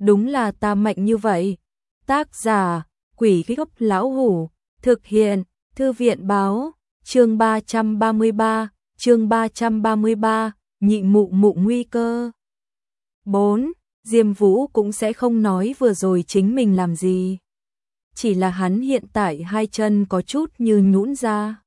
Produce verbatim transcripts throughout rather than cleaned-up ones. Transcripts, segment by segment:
đúng là ta mạnh như vậy. Tác giả, Quỷ Gốc Lão Hủ, thực hiện, Thư viện báo, chương ba trăm ba mươi ba, chương ba trăm ba mươi ba, nhị mụ mụ nguy cơ. bốn. Diêm Vũ cũng sẽ không nói vừa rồi chính mình làm gì. Chỉ là hắn hiện tại hai chân có chút như nhũn ra.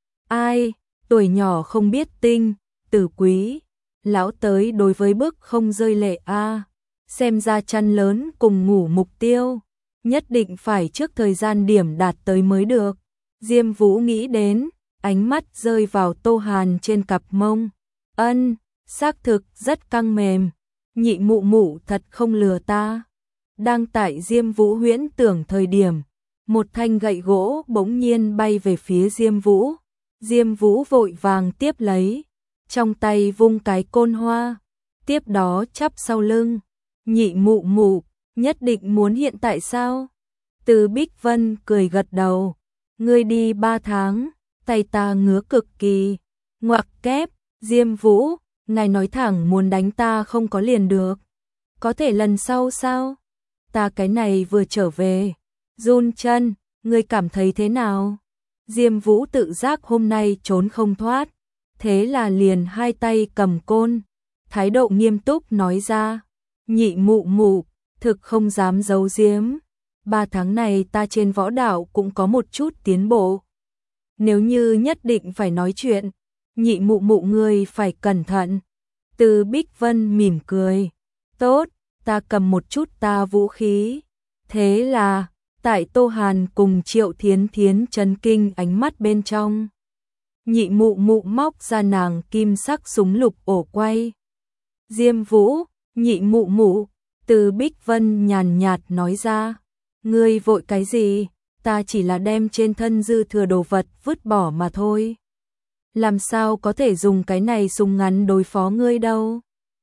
Ai, tuổi nhỏ không biết tinh, tử quý, lão tới đối với bức không rơi lệ a. Xem ra chăn lớn cùng ngủ mục tiêu, nhất định phải trước thời gian điểm đạt tới mới được. Diêm Vũ nghĩ đến, ánh mắt rơi vào Tô Hàn trên cặp mông. Ân, xác thực rất căng mềm, nhị mụ mụ thật không lừa ta. Đang tại Diêm Vũ huyễn tưởng thời điểm, một thanh gậy gỗ bỗng nhiên bay về phía Diêm Vũ. Diêm Vũ vội vàng tiếp lấy, trong tay vung cái côn hoa, tiếp đó chắp sau lưng. Nhị mụ mụ, nhất định muốn hiện tại sao? Từ Bích Vân cười gật đầu, ngươi đi ba tháng, tay ta ngứa cực kỳ. Ngoặc kép, Diêm Vũ, ngài nói thẳng muốn đánh ta không có liền được. Có thể lần sau sao? Ta cái này vừa trở về, run chân, ngươi cảm thấy thế nào? Diêm Vũ tự giác hôm nay trốn không thoát, thế là liền hai tay cầm côn, thái độ nghiêm túc nói ra. Nhị mụ mụ, thực không dám giấu giếm, ba tháng này ta trên võ đạo cũng có một chút tiến bộ. Nếu như nhất định phải nói chuyện, nhị mụ mụ ngươi phải cẩn thận. Từ Bích Vân mỉm cười, tốt, ta cầm một chút ta vũ khí. Thế là, tại Tô Hàn cùng Triệu Thiến Thiến chấn kinh ánh mắt bên trong, nhị mụ mụ móc ra nàng kim sắc súng lục ổ quay. Diêm Vũ, nhị mụ mụ, Từ Bích Vân nhàn nhạt nói ra, ngươi vội cái gì, ta chỉ là đem trên thân dư thừa đồ vật vứt bỏ mà thôi. Làm sao có thể dùng cái này súng ngắn đối phó ngươi đâu.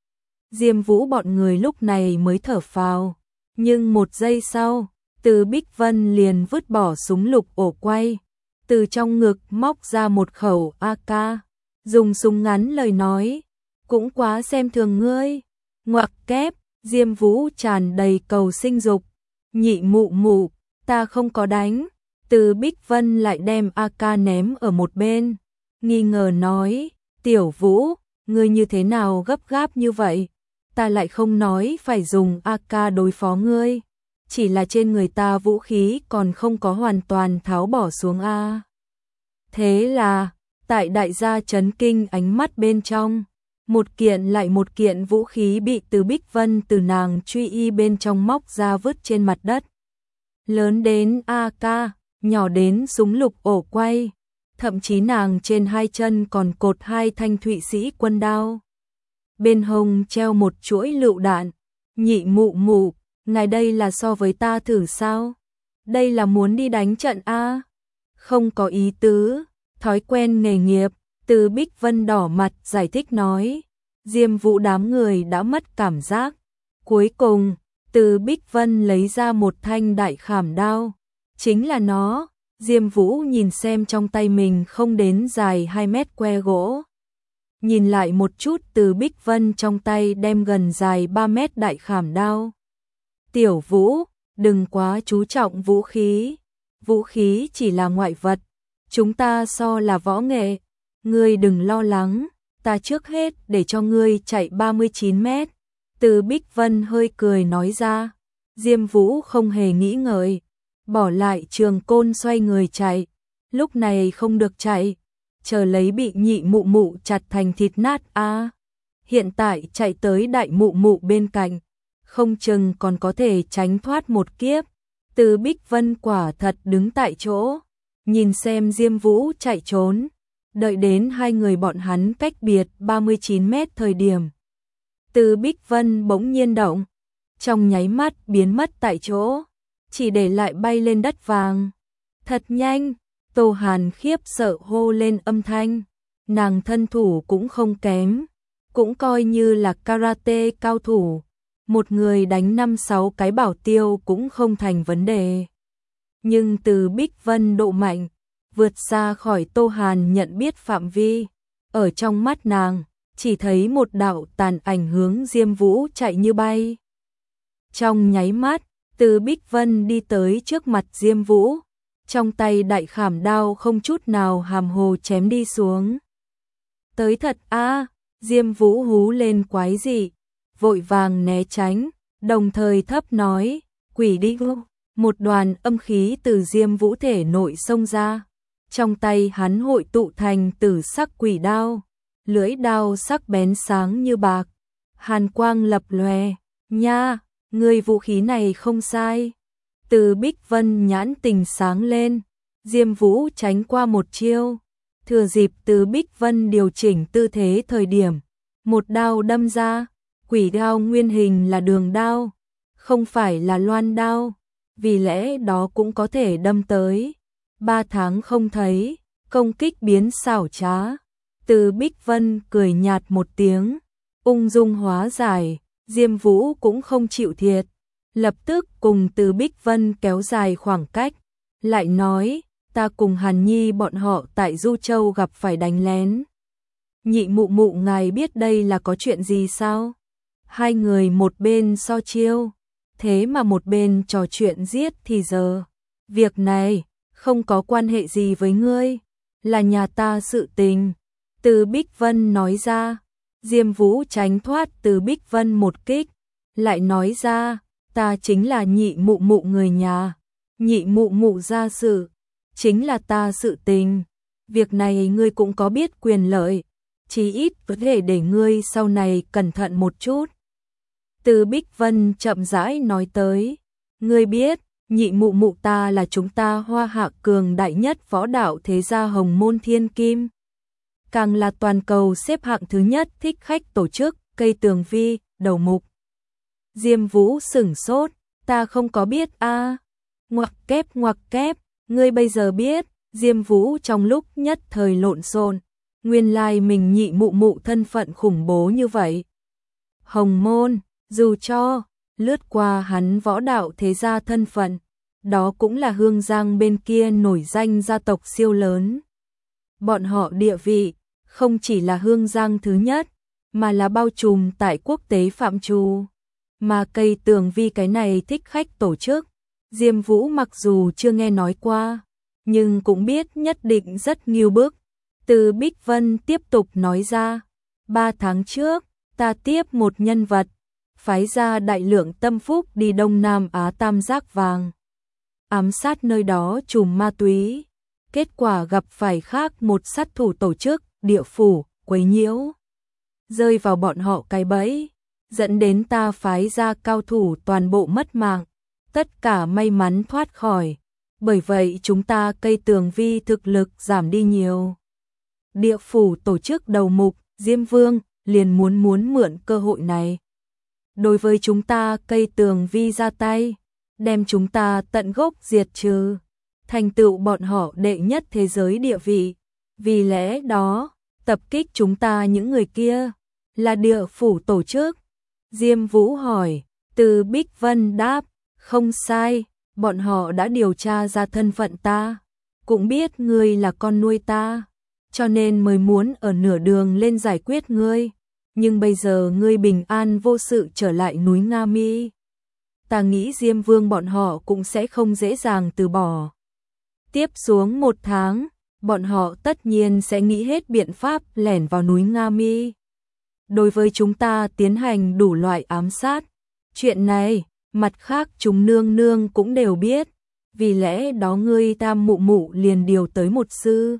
Diêm Vũ bọn người lúc này mới thở phào, nhưng một giây sau, Từ Bích Vân liền vứt bỏ súng lục ổ quay, từ trong ngực móc ra một khẩu a ca, dùng súng ngắn lời nói, cũng quá xem thường ngươi. Ngoặc kép, Diêm Vũ tràn đầy cầu sinh dục, nhị mụ mụ, ta không có đánh. Từ Bích Vân lại đem a ca ném ở một bên, nghi ngờ nói, Tiểu Vũ, ngươi như thế nào gấp gáp như vậy? Ta lại không nói phải dùng a ca đối phó ngươi, chỉ là trên người ta vũ khí còn không có hoàn toàn tháo bỏ xuống a. Thế là, tại đại gia chấn kinh ánh mắt bên trong, một kiện lại một kiện vũ khí bị Từ Bích Vân từ nàng truy y bên trong móc ra vứt trên mặt đất. Lớn đến a ca, nhỏ đến súng lục ổ quay, thậm chí nàng trên hai chân còn cột hai thanh Thụy Sĩ quân đao. Bên hông treo một chuỗi lựu đạn. Nhị mụ mụ, ngài đây là so với ta thử sao? Đây là muốn đi đánh trận a? Không có ý tứ, thói quen nghề nghiệp. Từ Bích Vân đỏ mặt giải thích nói. Diêm Vũ đám người đã mất cảm giác. Cuối cùng, Từ Bích Vân lấy ra một thanh đại khảm đao. Chính là nó. Diêm Vũ nhìn xem trong tay mình không đến dài hai mét que gỗ. Nhìn lại một chút Từ Bích Vân trong tay đem gần dài ba mét đại khảm đao. Tiểu Vũ, đừng quá chú trọng vũ khí. Vũ khí chỉ là ngoại vật. Chúng ta so là võ nghệ. Ngươi đừng lo lắng, ta trước hết để cho ngươi chạy ba mươi chín mét. Từ Bích Vân hơi cười nói ra. Diêm Vũ không hề nghĩ ngợi, bỏ lại trường côn xoay người chạy. Lúc này không được chạy, chờ lấy bị nhị mụ mụ chặt thành thịt nát a. À, hiện tại chạy tới đại mụ mụ bên cạnh, không chừng còn có thể tránh thoát một kiếp. Từ Bích Vân quả thật đứng tại chỗ, nhìn xem Diêm Vũ chạy trốn. Đợi đến hai người bọn hắn cách biệt ba mươi chín mét thời điểm, Từ Bích Vân bỗng nhiên động, trong nháy mắt biến mất tại chỗ, chỉ để lại bay lên đất vàng. Thật nhanh, Tô Hàn khiếp sợ hô lên âm thanh. Nàng thân thủ cũng không kém, cũng coi như là karate cao thủ, một người đánh năm sáu cái bảo tiêu cũng không thành vấn đề. Nhưng Từ Bích Vân độ mạnh, vượt xa khỏi Tô Hàn nhận biết phạm vi. Ở trong mắt nàng, chỉ thấy một đạo tàn ảnh hướng Diêm Vũ chạy như bay. Trong nháy mắt, Từ Bích Vân đi tới trước mặt Diêm Vũ, trong tay đại khảm đao không chút nào hàm hồ chém đi xuống. Tới thật a, Diêm Vũ hú lên quái dị, vội vàng né tránh, đồng thời thấp nói, quỷ đi vô. Một đoàn âm khí từ Diêm Vũ thể nội xông ra, trong tay hắn hội tụ thành tử sắc quỷ đao, lưỡi đao sắc bén sáng như bạc, hàn quang lập lòe, nha, người vũ khí này không sai. Từ Bích Vân nhãn tình sáng lên, Diêm Vũ tránh qua một chiêu, thừa dịp Từ Bích Vân điều chỉnh tư thế thời điểm, một đao đâm ra, quỷ đao nguyên hình là đường đao, không phải là loan đao, vì lẽ đó cũng có thể đâm tới. Ba tháng không thấy, công kích biến xảo trá. Từ Bích Vân cười nhạt một tiếng, ung dung hóa giải, Diêm Vũ cũng không chịu thiệt, lập tức cùng Từ Bích Vân kéo dài khoảng cách, lại nói, ta cùng Hàn Nhi bọn họ tại Du Châu gặp phải đánh lén. Nhị mụ mụ ngài biết đây là có chuyện gì sao? Hai người một bên so chiêu, thế mà một bên trò chuyện giết thì giờ. Việc này không có quan hệ gì với ngươi, là nhà ta sự tình. Từ Bích Vân nói ra, Diêm Vũ tránh thoát Từ Bích Vân một kích, lại nói ra, ta chính là nhị mụ mụ người nhà, nhị mụ mụ ra sự, chính là ta sự tình. Việc này ngươi cũng có biết quyền lợi, chí ít có thể để ngươi sau này cẩn thận một chút. Từ Bích Vân chậm rãi nói tới, ngươi biết, nhị mụ mụ ta là chúng ta Hoa Hạ cường đại nhất võ đạo thế gia Hồng Môn Thiên Kim, càng là toàn cầu xếp hạng thứ nhất thích khách tổ chức Cây Tường Vi, đầu mục. Diêm Vũ sửng sốt, ta không có biết a. À. Ngoặc kép ngoặc kép, ngươi bây giờ biết. Diêm Vũ trong lúc nhất thời lộn xộn, nguyên lai mình nhị mụ mụ thân phận khủng bố như vậy. Hồng Môn, dù cho lướt qua hắn võ đạo thế gia thân phận, đó cũng là Hương Giang bên kia nổi danh gia tộc siêu lớn. Bọn họ địa vị không chỉ là Hương Giang thứ nhất, mà là bao trùm tại quốc tế phạm trù. Mà Cây Tường Vi cái này thích khách tổ chức, Diêm Vũ mặc dù chưa nghe nói qua, nhưng cũng biết nhất định rất nghiêu bức. Từ Bích Vân tiếp tục nói ra, ba tháng trước, ta tiếp một nhân vật, phái ra đại lượng tâm phúc đi Đông Nam Á Tam Giác Vàng, ám sát nơi đó trùm ma túy, kết quả gặp phải khác một sát thủ tổ chức, địa phủ, quấy nhiễu, rơi vào bọn họ cái bẫy, dẫn đến ta phái ra cao thủ toàn bộ mất mạng, tất cả may mắn thoát khỏi, bởi vậy chúng ta Cây Tường Vi thực lực giảm đi nhiều. Địa phủ tổ chức đầu mục, Diêm Vương, liền muốn muốn mượn cơ hội này. Đối với chúng ta Cây Tường Vi ra tay, đem chúng ta tận gốc diệt trừ, thành tựu bọn họ đệ nhất thế giới địa vị. Vì lẽ đó, tập kích chúng ta những người kia, là địa phủ tổ chức. Diêm Vũ hỏi, Từ Bích Vân đáp, không sai, bọn họ đã điều tra ra thân phận ta, cũng biết ngươi là con nuôi ta, cho nên mới muốn ở nửa đường lên giải quyết ngươi, nhưng bây giờ ngươi bình an vô sự trở lại núi Nga Mi. Ta nghĩ Diêm Vương bọn họ cũng sẽ không dễ dàng từ bỏ. Tiếp xuống một tháng, bọn họ tất nhiên sẽ nghĩ hết biện pháp lẻn vào núi Nga Mi. Đối với chúng ta tiến hành đủ loại ám sát. Chuyện này, mặt khác chúng nương nương cũng đều biết, vì lẽ đó ngươi Tam mụ mụ liền điều tới một sư,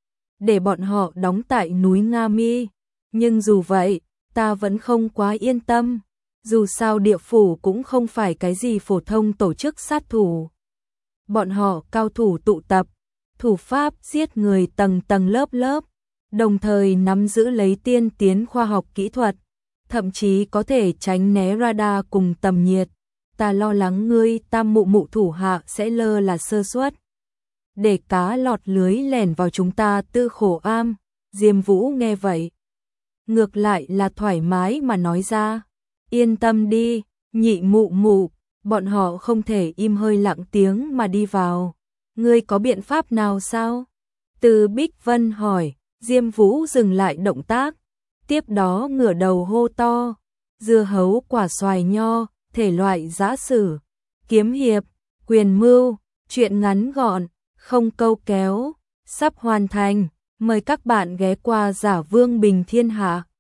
để bọn họ đóng tại núi Nga Mi. Nhưng dù vậy, ta vẫn không quá yên tâm, dù sao địa phủ cũng không phải cái gì phổ thông tổ chức sát thủ. Bọn họ cao thủ tụ tập, thủ pháp giết người tầng tầng lớp lớp, đồng thời nắm giữ lấy tiên tiến khoa học kỹ thuật, thậm chí có thể tránh né radar cùng tầm nhiệt. Ta lo lắng ngươi Tam mụ mụ thủ hạ sẽ lơ là sơ suất, để cá lọt lưới lẻn vào chúng ta Tư Khổ Am. Diêm Vũ nghe vậy, ngược lại là thoải mái mà nói ra, yên tâm đi, nhị mụ mụ, bọn họ không thể im hơi lặng tiếng mà đi vào. Ngươi có biện pháp nào sao? Từ Bích Vân hỏi. Diêm Vũ dừng lại động tác, tiếp đó ngửa đầu hô to, dưa hấu quả xoài nho, thể loại giã sử, kiếm hiệp, quyền mưu, truyện ngắn gọn, không câu kéo, sắp hoàn thành. Mời các bạn ghé qua Giả Vương Bình Thiên Hạ.